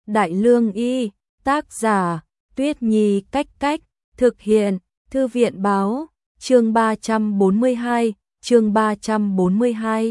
Đại Lương Y, tác giả, Tuyết Nhi Cách Cách, thực hiện, Thư viện Báo, chương 342, chương 342.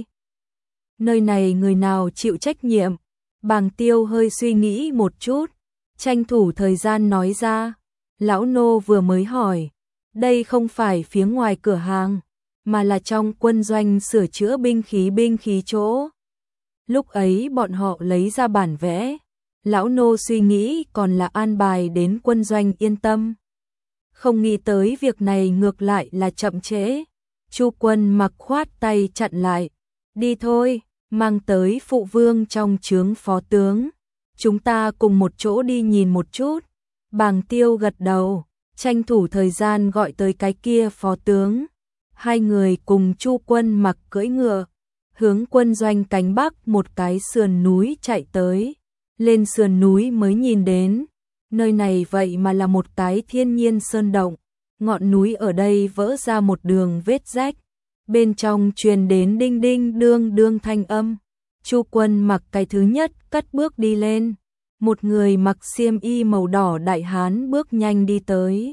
Nơi này người nào chịu trách nhiệm? Bàng Tiêu hơi suy nghĩ một chút, tranh thủ thời gian nói ra. Lão nô vừa mới hỏi, đây không phải phía ngoài cửa hàng, mà là trong quân doanh sửa chữa binh khí chỗ. Lúc ấy bọn họ lấy ra bản vẽ, lão nô suy nghĩ còn là an bài đến quân doanh yên tâm. Không nghĩ tới việc này ngược lại là chậm trễ. Chu Quân Mặc khoát tay chặn lại, đi thôi, mang tới phụ vương trong trướng phó tướng. Chúng ta cùng một chỗ đi nhìn một chút. Bàng Tiêu gật đầu, tranh thủ thời gian gọi tới cái kia phó tướng. Hai người cùng Chu Quân Mặc cưỡi ngựa, hướng quân doanh cánh bắc một cái sườn núi chạy tới. Lên sườn núi mới nhìn đến, nơi này vậy mà là một cái thiên nhiên sơn động. Ngọn núi ở đây vỡ ra một đường vết rách, bên trong truyền đến đinh đinh đương đương thanh âm. Chu Quân Mặc cái thứ nhất cất bước đi lên. Một người mặc xiêm y màu đỏ đại hán bước nhanh đi tới,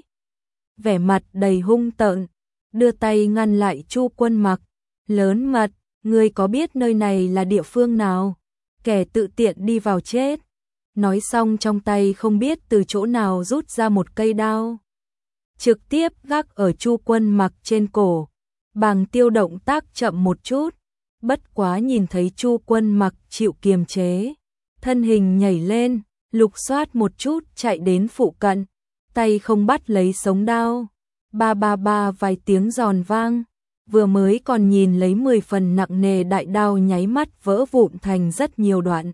vẻ mặt đầy hung tợn, đưa tay ngăn lại Chu Quân Mặc. Lớn mật, ngươi có biết nơi này là địa phương nào? Kẻ tự tiện đi vào chết. Nói xong trong tay không biết từ chỗ nào rút ra một cây đao, trực tiếp gác ở Chu Quân Mặc trên cổ. Bàng Tiêu động tác chậm một chút, bất quá nhìn thấy Chu Quân Mặc chịu kiềm chế, thân hình nhảy lên, lục soát một chút chạy đến phụ cận, tay không bắt lấy sống đao. Ba ba ba vài tiếng giòn vang, vừa mới còn nhìn lấy 10 phần nặng nề đại đao nháy mắt vỡ vụn thành rất nhiều đoạn,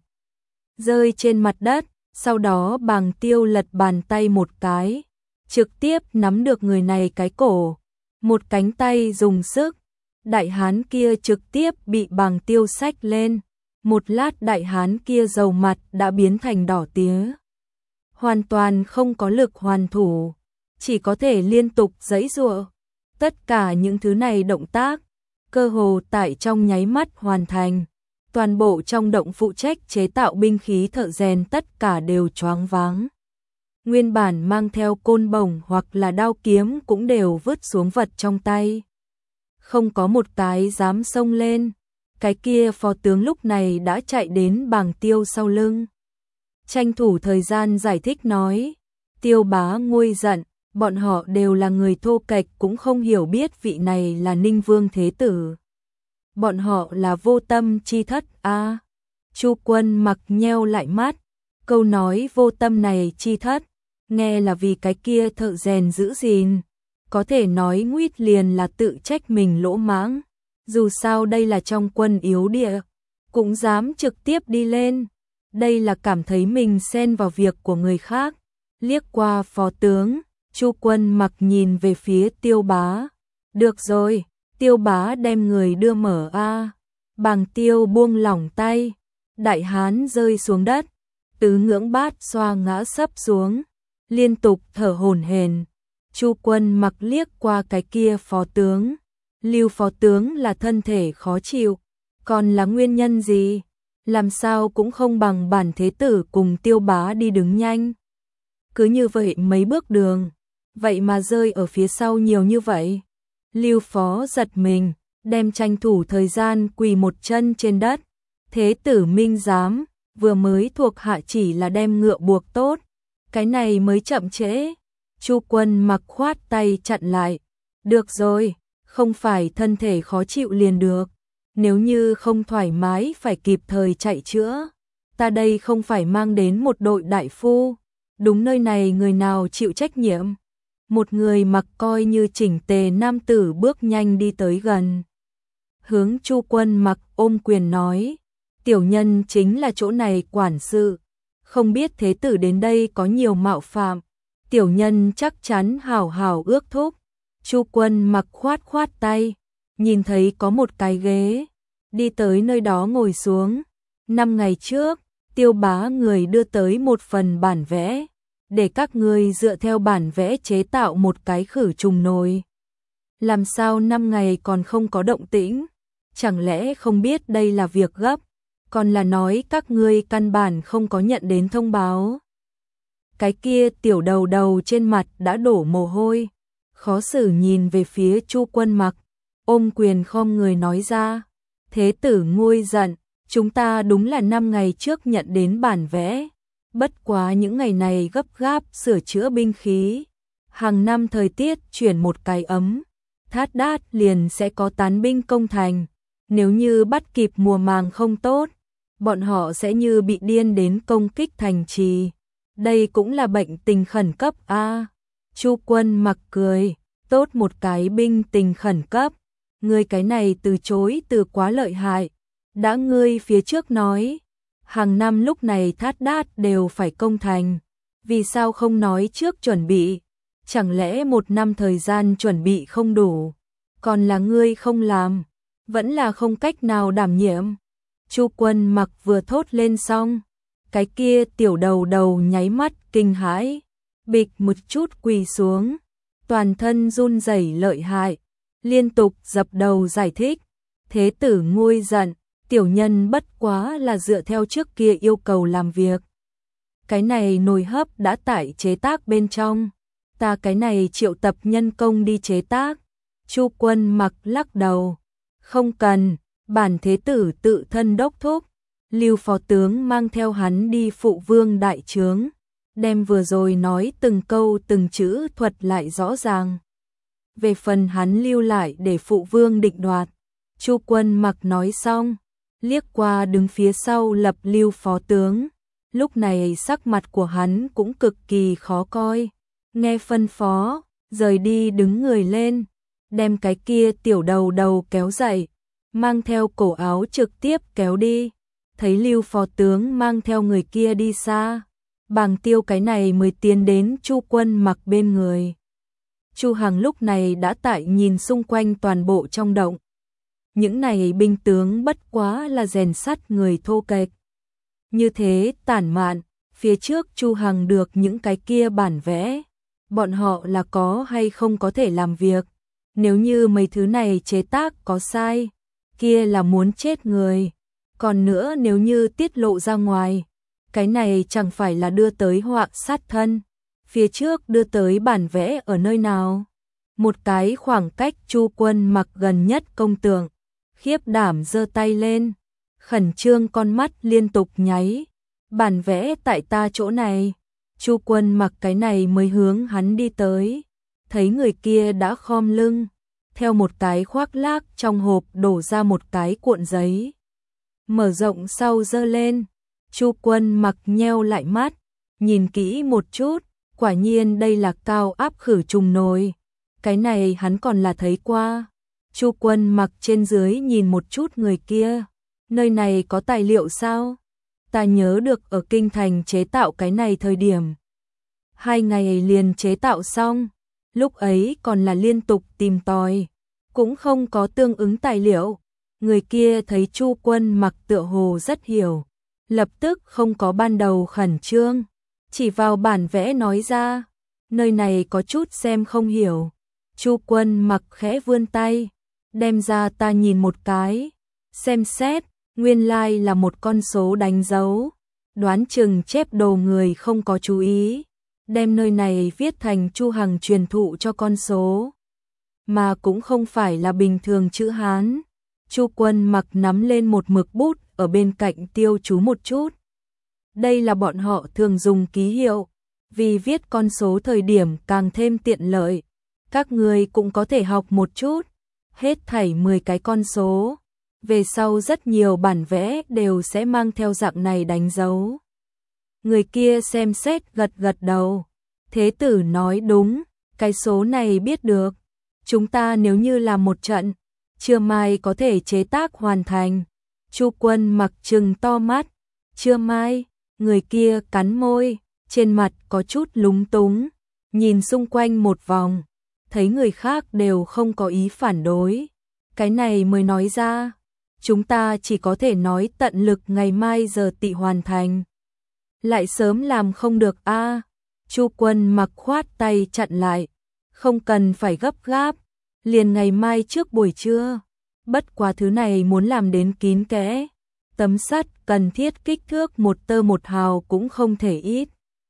rơi trên mặt đất. Sau đó Bàng Tiêu lật bàn tay một cái, trực tiếp nắm được người này cái cổ, một cánh tay dùng sức, đại hán kia trực tiếp bị Bàng Tiêu xách lên. Một lát đại hán kia dầu mặt đã biến thành đỏ tía, hoàn toàn không có lực hoàn thủ, chỉ có thể liên tục giãy giụa. Tất cả những thứ này động tác, cơ hồ tại trong nháy mắt hoàn thành. Toàn bộ trong động phụ trách chế tạo binh khí thợ rèn tất cả đều choáng váng. Nguyên bản mang theo côn bổng hoặc là đao kiếm cũng đều vứt xuống vật trong tay. Không có một cái dám xông lên. Cái kia phó tướng lúc này đã chạy đến Bàng Tiêu sau lưng, tranh thủ thời gian giải thích nói, Tiêu bá nguôi giận, bọn họ đều là người thô kệch cũng không hiểu biết vị này là Ninh Vương Thế Tử. Bọn họ là vô tâm chi thất a. Chu Quân Mặc nheo lại mắt, câu nói vô tâm này chi thất, nghe là vì cái kia thợ rèn giữ gìn, có thể nói nguýt liền là tự trách mình lỗ mãng. Dù sao đây là trong quân yếu địa, cũng dám trực tiếp đi lên. Đây là cảm thấy mình xen vào việc của người khác. Liếc qua phó tướng, Chu Quân Mặc nhìn về phía Tiêu bá. Được rồi, Tiêu bá đem người đưa mở a. Bàng Tiêu buông lỏng tay, đại hán rơi xuống đất, tứ ngưỡng bát xoa ngã sấp xuống, liên tục thở hổn hển. Chu Quân Mặc liếc qua cái kia phó tướng. Lưu phó tướng là thân thể khó chịu, còn là nguyên nhân gì? Làm sao cũng không bằng bản thế tử cùng Tiêu bá đi đứng nhanh. Cứ như vậy mấy bước đường, vậy mà rơi ở phía sau nhiều như vậy. Lưu phó giật mình, đem tranh thủ thời gian quỳ một chân trên đất. Thế tử minh giám, vừa mới thuộc hạ chỉ là đem ngựa buộc tốt, cái này mới chậm trễ. Chu Quân Mặc khoát tay chặn lại, được rồi, không phải thân thể khó chịu liền được. Nếu như không thoải mái phải kịp thời chạy chữa. Ta đây không phải mang đến một đội đại phu. Đúng nơi này người nào chịu trách nhiệm? Một người mặc coi như chỉnh tề nam tử bước nhanh đi tới gần, hướng Chu Quân Mặc ôm quyền nói, tiểu nhân chính là chỗ này quản sự. Không biết thế tử đến đây có nhiều mạo phạm, tiểu nhân chắc chắn hảo hảo ước thúc. Chu Quân Mặc khoát khoát tay, nhìn thấy có một cái ghế, đi tới nơi đó ngồi xuống. 5 ngày trước, Tiêu bá người đưa tới một phần bản vẽ, để các ngươi dựa theo bản vẽ chế tạo một cái khử trùng nồi. Làm sao 5 ngày còn không có động tĩnh? Chẳng lẽ không biết đây là việc gấp? còn là nói các ngươi căn bản không có nhận đến thông báo. Cái kia tiểu đầu đầu trên mặt đã đổ mồ hôi, khó xử nhìn về phía Chu Quân Mặc, ôm quyền khom người nói ra, thế tử nguôi giận, chúng ta đúng là 5 ngày trước nhận đến bản vẽ, bất quá những ngày này gấp gáp sửa chữa binh khí, hàng năm thời tiết chuyển một cái ấm, thát đát liền sẽ có tán binh công thành, nếu như bắt kịp mùa màng không tốt, bọn họ sẽ như bị điên đến công kích thành trì. Đây cũng là bệnh tình khẩn cấp a. Chu Quân Mặc cười, tốt một cái binh tình khẩn cấp, ngươi cái này từ chối từ quá lợi hại. Đã ngươi phía trước nói, hàng năm lúc này thát đát đều phải công thành, vì sao không nói trước chuẩn bị? Chẳng lẽ 1 năm thời gian chuẩn bị không đủ? Còn là ngươi không làm, vẫn là không cách nào đảm nhiệm. Chu Quân Mặc vừa thốt lên xong, cái kia tiểu đầu đầu nháy mắt kinh hãi, bịch một chút quỳ xuống, toàn thân run rẩy lợi hại, liên tục dập đầu giải thích, thế tử nguôi giận, tiểu nhân bất quá là dựa theo trước kia yêu cầu làm việc. Cái này nồi hấp đã tải chế tác bên trong, ta cái này triệu tập nhân công đi chế tác. Chu Quân Mặc lắc đầu, không cần, bản thế tử tự thân đốc thúc. Lưu phó tướng mang theo hắn đi phụ vương đại trướng, đem vừa rồi nói từng câu từng chữ thuật lại rõ ràng. Về phần hắn lưu lại để phụ vương định đoạt. Chu Quân Mặc nói xong, liếc qua đứng phía sau lập Lưu phó tướng, lúc này sắc mặt của hắn cũng cực kỳ khó coi. Nghe phân phó, rời đi đứng người lên, đem cái kia tiểu đầu đầu kéo dậy, mang theo cổ áo trực tiếp kéo đi. Thấy Lưu phó tướng mang theo người kia đi xa, Bàng Tiêu cái này mới tiến đến Chu Quân Mặc bên người. Chu Hằng lúc này đã tại nhìn xung quanh toàn bộ trong động. Những này binh tướng bất quá là rèn sắt người thô kệch. Như thế tản mạn, phía trước Chu Hằng được những cái kia bản vẽ, bọn họ là có hay không có thể làm việc. Nếu như mấy thứ này chế tác có sai, kia là muốn chết người. Còn nữa nếu như tiết lộ ra ngoài, cái này chẳng phải là đưa tới họa sát thân. Phía trước đưa tới bản vẽ ở nơi nào? Một cái khoảng cách Chu Quân Mặc gần nhất công tượng, khiếp đảm giơ tay lên, khẩn trương con mắt liên tục nháy. Bản vẽ tại ta chỗ này. Chu Quân Mặc cái này mới hướng hắn đi tới, thấy người kia đã khom lưng, theo một cái khoác lác trong hộp đổ ra một cái cuộn giấy. Mở rộng sau giơ lên, Chu Quân Mặc nheo lại mắt, nhìn kỹ một chút, quả nhiên đây là cao áp khử trùng nồi. Cái này hắn còn là thấy qua. Chu Quân Mặc trên dưới nhìn một chút người kia, nơi này có tài liệu sao? Ta nhớ được ở kinh thành chế tạo cái này thời điểm 2 ngày liền chế tạo xong, lúc ấy còn là liên tục tìm tòi, cũng không có tương ứng tài liệu. Người kia thấy Chu Quân Mặc tựa hồ rất hiểu, lập tức không có ban đầu khẩn trương, chỉ vào bản vẽ nói ra, nơi này có chút xem không hiểu. Chu Quân Mặc khẽ vươn tay, đem ra ta nhìn một cái, xem xét, nguyên lai là một con số đánh dấu, đoán chừng chép đồ người không có chú ý, đem nơi này viết thành Chu Hằng truyền thụ cho con số, mà cũng không phải là bình thường chữ Hán. Chu Quân Mặc nắm lên một mực bút ở bên cạnh tiêu chú một chút. Đây là bọn họ thường dùng ký hiệu, vì viết con số thời điểm càng thêm tiện lợi. Các người cũng có thể học một chút, hết thảy 10 cái con số. Về sau rất nhiều bản vẽ đều sẽ mang theo dạng này đánh dấu. Người kia xem xét gật gật đầu. Thế tử nói đúng, cái số này biết được. Chúng ta nếu như làm một trận, trưa mai có thể chế tác hoàn thành. Chu Quân Mặc trừng to mắt. Trưa mai, người kia cắn môi, trên mặt có chút lúng túng, nhìn xung quanh một vòng, thấy người khác đều không có ý phản đối. Cái này mới nói ra, chúng ta chỉ có thể nói tận lực ngày mai giờ tị hoàn thành. Lại sớm làm không được a. Chu Quân Mặc khoát tay chặn lại, không cần phải gấp gáp, liền ngày mai trước buổi trưa. Bất quá thứ này muốn làm đến kín kẽ, tấm sắt cần thiết kích thước một tơ một hào cũng không thể ít.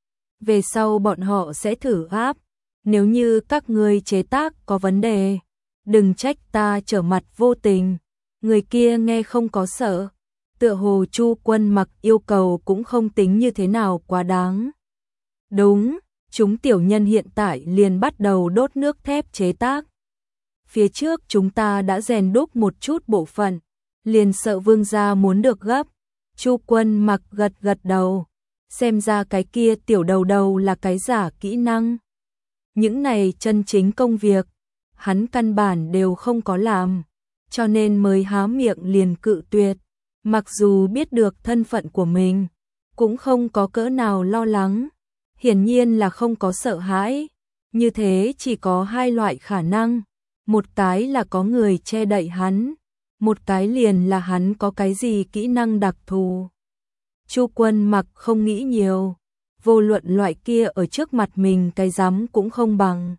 Về sau bọn họ sẽ thử áp, nếu như các ngươi chế tác có vấn đề, đừng trách ta trở mặt vô tình. Người kia nghe không có sợ, tựa hồ Chu Quân Mặc yêu cầu cũng không tính như thế nào quá đáng. Đúng, chúng tiểu nhân hiện tại liền bắt đầu đốt nước thép chế tác. Phía trước chúng ta đã rèn đúc một chút bộ phận, liền sợ vương gia muốn được gấp. Chu Quân Mặc gật gật đầu, xem ra cái kia tiểu đầu đầu là cái giả kỹ năng. Những này chân chính công việc, hắn căn bản đều không có làm, cho nên mới há miệng liền cự tuyệt. Mặc dù biết được thân phận của mình, cũng không có cỡ nào lo lắng, hiển nhiên là không có sợ hãi. Như thế chỉ có hai loại khả năng, một cái là có người che đậy hắn, một cái liền là hắn có cái gì kỹ năng đặc thù. Chu Quân Mặc không nghĩ nhiều, vô luận loại kia ở trước mặt mình cái dám cũng không bằng.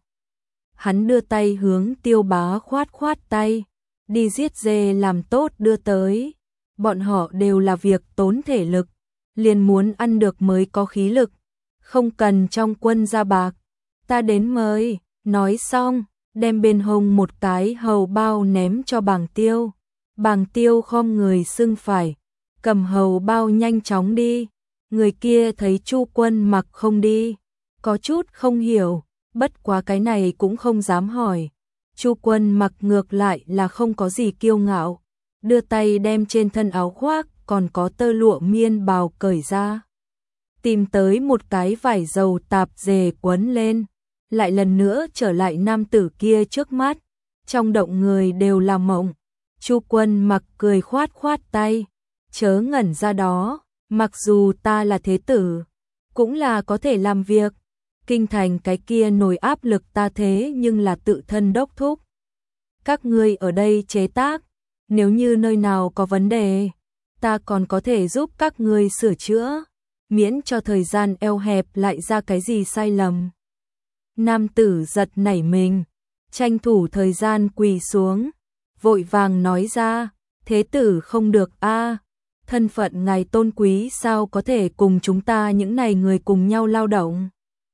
Hắn đưa tay hướng Tiêu Bá khoát khoát tay, đi giết dê làm tốt đưa tới. Bọn họ đều là việc tốn thể lực, liền muốn ăn được mới có khí lực, không cần trong quân ra bạc. Ta đến mời, nói xong, đem bên hông một cái hầu bao ném cho Bàng Tiêu. Bàng Tiêu khom người xưng phải, cầm hầu bao nhanh chóng đi. Người kia thấy Chu Quân Mặc không đi, có chút không hiểu, bất quá cái này cũng không dám hỏi. Chu Quân Mặc ngược lại là không có gì kiêu ngạo, đưa tay đem trên thân áo khoác còn có tơ lụa miên bào cởi ra, tìm tới một cái vải dầu tạp dề quấn lên, lại lần nữa trở lại nam tử kia trước mắt. Trong động người đều là mộng. Chu Quân Mặc cười khoát khoát tay, chớ ngẩn ra đó, mặc dù ta là thế tử, cũng là có thể làm việc. Kinh thành cái kia nổi áp lực ta thế nhưng là tự thân đốc thúc. Các ngươi ở đây chế tác, nếu như nơi nào có vấn đề, ta còn có thể giúp các ngươi sửa chữa, miễn cho thời gian eo hẹp lại ra cái gì sai lầm. Nam tử giật nảy mình, tranh thủ thời gian quỳ xuống, vội vàng nói ra, thế tử không được a, thân phận ngài tôn quý sao có thể cùng chúng ta những này người cùng nhau lao động.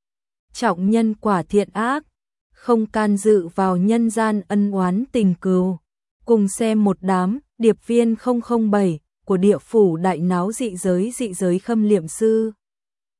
Trọng nhân quả thiện ác, không can dự vào nhân gian ân oán tình cừu. Cùng xem một đám điệp viên 007 của địa phủ đại náo dị giới khâm liệm sư.